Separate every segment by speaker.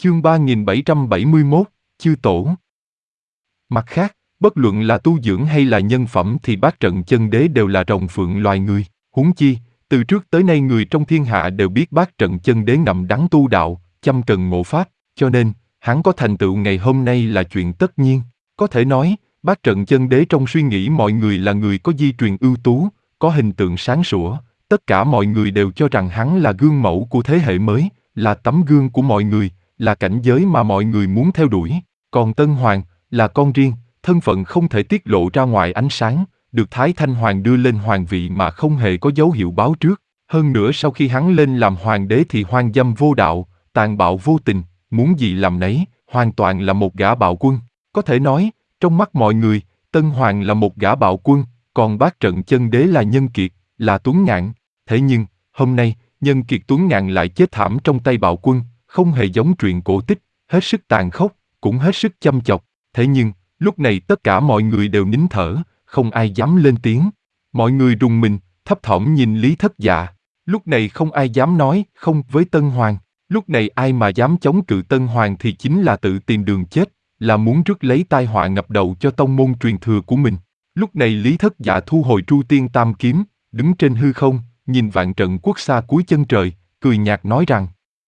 Speaker 1: Chương 3771, Chư Tổ. Mặt khác, bất luận là tu dưỡng hay là nhân phẩm thì Bát Trận Chân Đế đều là rồng phượng loài người, huống chi, từ trước tới nay người trong thiên hạ đều biết Bát Trận Chân Đế ngậm đắng tu đạo, chăm cần ngộ pháp, cho nên, hắn có thành tựu ngày hôm nay là chuyện tất nhiên. Có thể nói, Bát Trận Chân Đế trong suy nghĩ mọi người là người có di truyền ưu tú, có hình tượng sáng sủa, tất cả mọi người đều cho rằng hắn là gương mẫu của thế hệ mới, là tấm gương của mọi người, là cảnh giới mà mọi người muốn theo đuổi. Còn Tân Hoàng, là con riêng, thân phận không thể tiết lộ ra ngoài ánh sáng, được Thái Thanh Hoàng đưa lên hoàng vị mà không hề có dấu hiệu báo trước. Hơn nữa sau khi hắn lên làm hoàng đế thì hoang dâm vô đạo, tàn bạo vô tình, muốn gì làm nấy, hoàn toàn là một gã bạo quân. Có thể nói, trong mắt mọi người, Tân Hoàng là một gã bạo quân, còn Bát Trận Chân Đế là nhân kiệt, là tuấn ngạn. Thế nhưng, hôm nay, nhân kiệt tuấn ngạn lại chết thảm trong tay bạo quân, không hề giống truyện cổ tích, hết sức tàn khốc, cũng hết sức chăm chọc. Thế nhưng, lúc này tất cả mọi người đều nín thở, không ai dám lên tiếng. Mọi người rùng mình, thấp thỏm nhìn Lý Thất Dạ. Lúc này không ai dám nói không với Tân Hoàng. Lúc này ai mà dám chống cự Tân Hoàng thì chính là tự tìm đường chết, là muốn rước lấy tai họa ngập đầu cho tông môn truyền thừa của mình. Lúc này Lý Thất Dạ thu hồi Tru Tiên Tam Kiếm, đứng trên hư không, nhìn Vạn Trận Quốc xa cuối chân trời, cười nhạt nói rằng: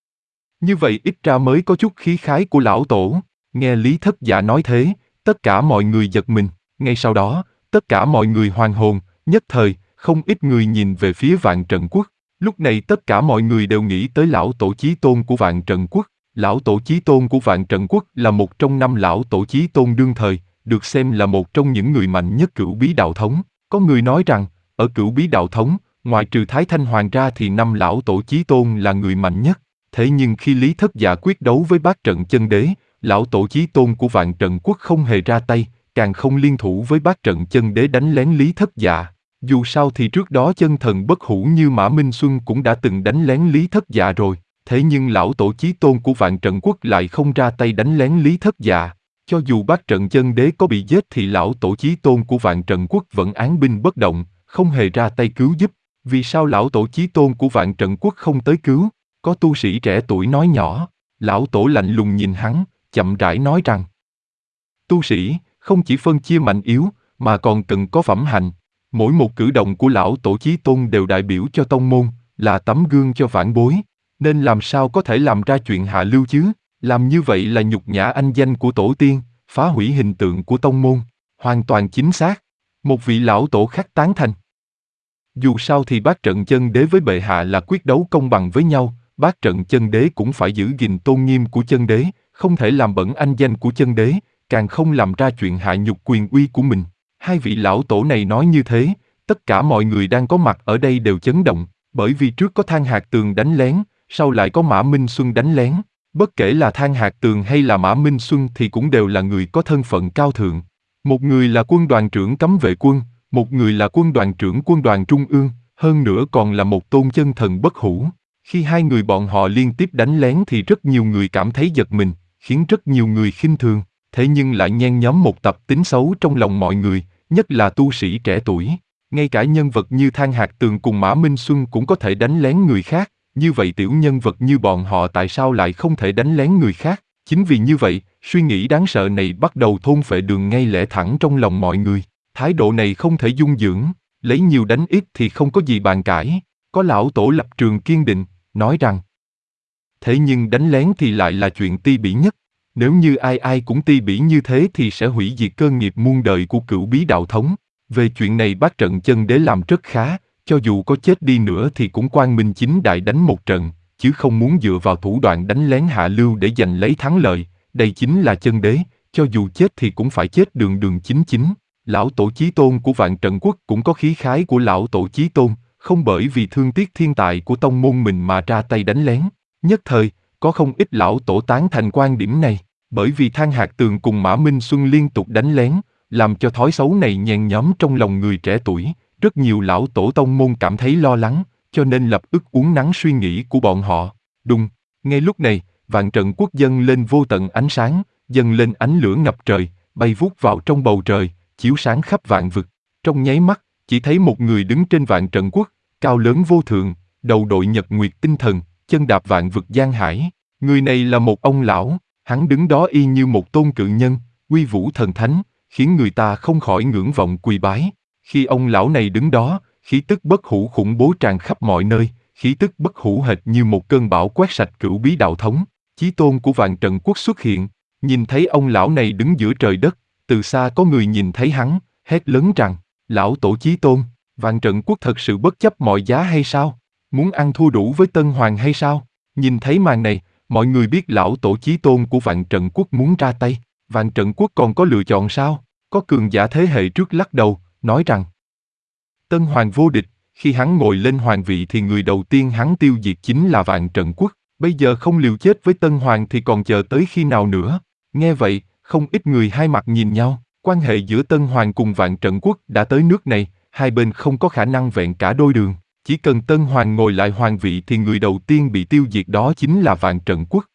Speaker 1: như vậy ít ra mới có chút khí khái của lão tổ. Nghe Lý Thất Dạ nói thế, tất cả mọi người giật mình. Ngay sau đó, tất cả mọi người hoàn hồn, nhất thời, không ít người nhìn về phía Vạn Trận Quốc. Lúc này tất cả mọi người đều nghĩ tới lão tổ chí tôn của Vạn Trận Quốc. Lão tổ chí tôn của Vạn Trận Quốc là một trong 5 lão tổ chí tôn đương thời, được xem là một trong những người mạnh nhất Cửu Bí Đạo Thống. Có người nói rằng, ở Cửu Bí Đạo Thống, ngoài trừ Thái Thanh Hoàng ra thì 5 lão tổ chí tôn là người mạnh nhất. Thế nhưng khi Lý Thất Dạ quyết đấu với Bát Trận Chân Đế, lão tổ chí tôn của Vạn Trận Quốc không hề ra tay, càng không liên thủ với Bát Trận Chân Đế đánh lén Lý Thất Dạ. Dù sao thì trước đó chân thần bất hủ như Mã Minh Xuân cũng đã từng đánh lén Lý Thất Dạ rồi, thế nhưng lão tổ chí tôn của Vạn Trận Quốc lại không ra tay đánh lén Lý Thất Dạ. Cho dù Bát Trận Chân Đế có bị giết thì lão tổ chí tôn của Vạn Trận Quốc vẫn án binh bất động, không hề ra tay cứu giúp. Vì sao lão tổ chí tôn của Vạn Trận Quốc không tới cứu? Có tu sĩ trẻ tuổi nói nhỏ. Lão tổ lạnh lùng nhìn hắn, chậm rãi nói rằng: tu sĩ, không chỉ phân chia mạnh yếu, mà còn cần có phẩm hạnh. Mỗi một cử động của lão tổ chí tôn đều đại biểu cho tông môn, là tấm gương cho vãn bối. Nên làm sao có thể làm ra chuyện hạ lưu chứ? Làm như vậy là nhục nhã anh danh của tổ tiên, phá hủy hình tượng của tông môn. Hoàn toàn chính xác. Một vị lão tổ khác tán thành. Dù sao thì Bát Trận Chân Đế với bệ hạ là quyết đấu công bằng với nhau, Bát Trận Chân Đế cũng phải giữ gìn tôn nghiêm của chân đế, không thể làm bẩn anh danh của chân đế, càng không làm ra chuyện hạ nhục quyền uy của mình. Hai vị lão tổ này nói như thế, tất cả mọi người đang có mặt ở đây đều chấn động, bởi vì trước có Than Hạc Tường đánh lén, sau lại có Mã Minh Xuân đánh lén. Bất kể là Than Hạc Tường hay là Mã Minh Xuân thì cũng đều là người có thân phận cao thượng. Một người là quân đoàn trưởng cấm vệ quân, một người là quân đoàn trưởng quân đoàn trung ương, hơn nữa còn là một tôn chân thần bất hủ. Khi hai người bọn họ liên tiếp đánh lén thì rất nhiều người cảm thấy giật mình, khiến rất nhiều người khinh thường, thế nhưng lại nhen nhóm một tập tính xấu trong lòng mọi người, nhất là tu sĩ trẻ tuổi. Ngay cả nhân vật như Than Hạc Tường cùng Mã Minh Xuân cũng có thể đánh lén người khác, như vậy tiểu nhân vật như bọn họ tại sao lại không thể đánh lén người khác? Chính vì như vậy, suy nghĩ đáng sợ này bắt đầu thôn phệ đường ngay lẽ thẳng trong lòng mọi người. Thái độ này không thể dung dưỡng, lấy nhiều đánh ít thì không có gì bàn cãi. Có lão tổ lập trường kiên định, nói rằng: thế nhưng đánh lén thì lại là chuyện ti bỉ nhất. Nếu như ai ai cũng ti bỉ như thế thì sẽ hủy diệt cơ nghiệp muôn đời của Cửu Bí Đạo Thống. Về chuyện này Bát Trận Chân Đế làm rất khá, cho dù có chết đi nữa thì cũng quang minh chính đại đánh một trận, chứ không muốn dựa vào thủ đoạn đánh lén hạ lưu để giành lấy thắng lợi. Đây chính là chân đế, cho dù chết thì cũng phải chết đường đường chính chính. Lão tổ chí tôn của Vạn Trận Quốc cũng có khí khái của lão tổ chí tôn, không bởi vì thương tiếc thiên tài của tông môn mình mà ra tay đánh lén. Nhất thời, có không ít lão tổ tán thành quan điểm này, bởi vì Than Hạc Tường cùng Mã Minh Xuân liên tục đánh lén, làm cho thói xấu này nhen nhóm trong lòng người trẻ tuổi. Rất nhiều lão tổ tông môn cảm thấy lo lắng, cho nên lập tức uốn nắn suy nghĩ của bọn họ. Đùng, ngay lúc này, Vạn Trận Quốc dâng lên vô tận ánh sáng, dâng lên ánh lửa ngập trời, bay vút vào trong bầu trời, chiếu sáng khắp vạn vực. Trong nháy mắt, chỉ thấy một người đứng trên Vạn Trận Quốc, cao lớn vô thượng, đầu đội nhật nguyệt tinh thần, chân đạp vạn vực giang hải. Người này là một ông lão, hắn đứng đó y như một tôn cự nhân, uy vũ thần thánh, khiến người ta không khỏi ngưỡng vọng quỳ bái. Khi ông lão này đứng đó, khí tức bất hủ khủng bố tràn khắp mọi nơi, khí tức bất hủ hệt như một cơn bão quét sạch cửu bí đạo thống. Chí tôn của Vạn Trận Quốc xuất hiện, nhìn thấy ông lão này đứng giữa trời đất, từ xa có người nhìn thấy hắn, hét lớn rằng, lão tổ Chí tôn, Vạn Trận Quốc thật sự bất chấp mọi giá hay sao? Muốn ăn thua đủ với Tân Hoàng hay sao? Nhìn thấy màn này, mọi người biết lão tổ Chí tôn của Vạn Trận Quốc muốn ra tay. Vạn Trận Quốc còn có lựa chọn sao? Có cường giả thế hệ trước lắc đầu, nói rằng Tân Hoàng vô địch, khi hắn ngồi lên hoàng vị thì người đầu tiên hắn tiêu diệt chính là Vạn Trận Quốc. Bây giờ không liều chết với Tân Hoàng thì còn chờ tới khi nào nữa? Nghe vậy, không ít người hai mặt nhìn nhau. Quan hệ giữa Tân Hoàng cùng Vạn Trận Quốc đã tới nước này, hai bên không có khả năng vẹn cả đôi đường. Chỉ cần Tân Hoàng ngồi lại hoàng vị thì người đầu tiên bị tiêu diệt đó chính là Vạn Trận Quốc.